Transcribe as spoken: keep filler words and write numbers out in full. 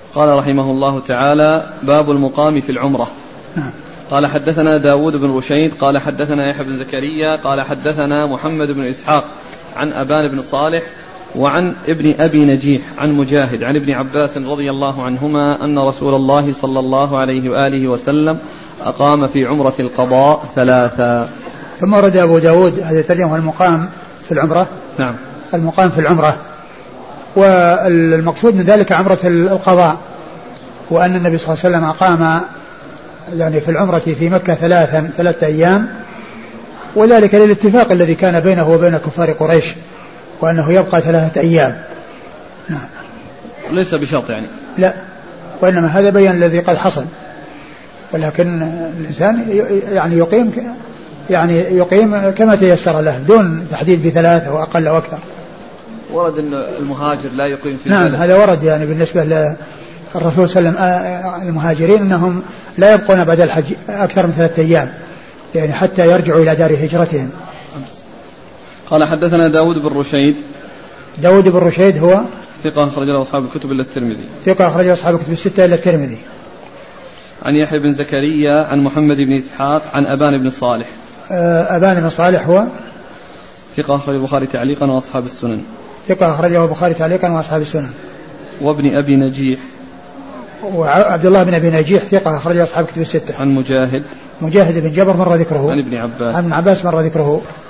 قال رحمه الله تعالى: باب المقام في العمرة. نعم. قال حدثنا داود بن رشيد قال حدثنا يحيى بن زكريا قال حدثنا محمد بن إسحاق عن أبان بن صالح وعن ابن أبي نجيح عن مجاهد عن ابن عباس رضي الله عنهما أن رسول الله صلى الله عليه وآله وسلم أقام في عمرة القضاء ثلاثا. ثم ورد أبو داود هذا الترجمة المقام في العمرة. نعم. المقام في العمرة، والمقصود من ذلك عمرة القضاء، وأن النبي صلى الله عليه وسلم أقام يعني في العمرة في مكة ثلاثا ثلاثة أيام، وذلك للاتفاق الذي كان بينه وبين كفار قريش وأنه يبقى ثلاثة أيام. نعم. ليس بشرط يعني. لا، وإنما هذا بيان الذي قد حصل، ولكن الإنسان يعني يقيم يعني يقيم كما تيسر له دون تحديد بثلاثة وأقل أو أكثر. ورد أن المهاجر لا يقيم في نعم البلد. هذا ورد يعني بالنسبة للرسول صلى الله عليه وسلم المهاجرين أنهم لا يبقون بعد الحج أكثر من ثلاثة أيام يعني حتى يرجعوا إلى دار هجرتهم. قال حدثنا داود بن رشيد. داود بن رشيد هو ثقة أخرج له أصحاب الكتب إلا الترمذي. ثقة أخرج له أصحاب الكتب الستة إلا الترمذي. عن يحيى بن زكريا عن محمد بن إسحاق عن أبان بن صالح. أبان بن صالح هو ثقة أخرج البخاري تعليقا وأصحاب السنن. ثقة أخرجه البخاري تعليقا وأصحاب السنن. وابن أبي نجيح. وعبد الله بن أبي نجيح ثقة أخرجه أصحاب الكتب الستة. عن مجاهد. مجاهد بن جبر مر ذكره. عن ابن عباس. عن ابن عباس مر ذكره.